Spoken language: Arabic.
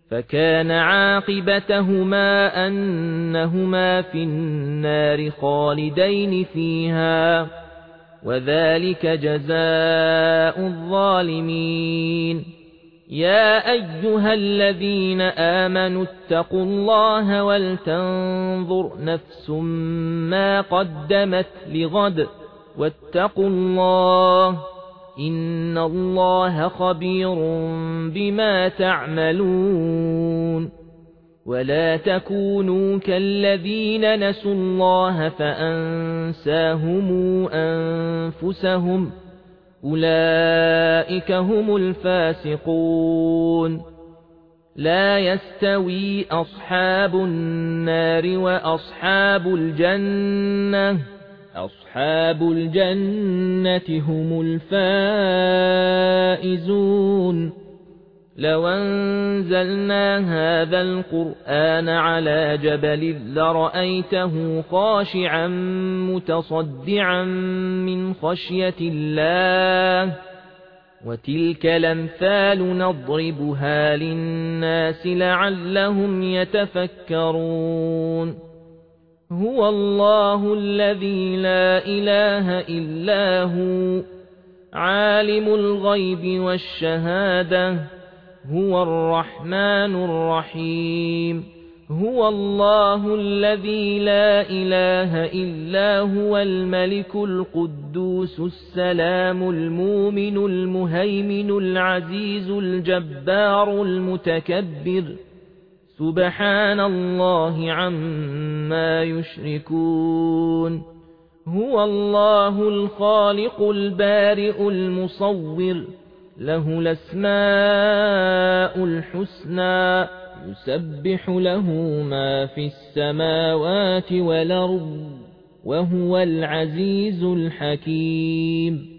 فكان عاقبتهما أنهما في النار خالدين فيها وذلك جزاء الظالمين يا أيها الذين آمنوا اتقوا الله ولتنظر نفس ما قدمت لغد واتقوا الله إن الله خبير بما تعملون ولا تكونوا كالذين نسوا الله فأنساهم أنفسهم أولئك هم الفاسقون لا يستوي أصحاب النار وأصحاب الجنة أصحاب الجنة هم الفائزون لو أنزلنا هذا القرآن على جبل لرأيته خاشعا متصدعا من خشية الله وتلك الأمثال نضربها للناس لعلهم يتفكرون هو الله الذي لا إله إلا هو عالم الغيب والشهادة هو الرحمن الرحيم هو الله الذي لا إله إلا هو الملك القدوس السلام المؤمن المهيمن العزيز الجبار المتكبر سبحان الله عما يشركون هو الله الخالق البارئ المصور له الأسماء الحسنى يسبح له ما في السماوات والأرض وهو العزيز الحكيم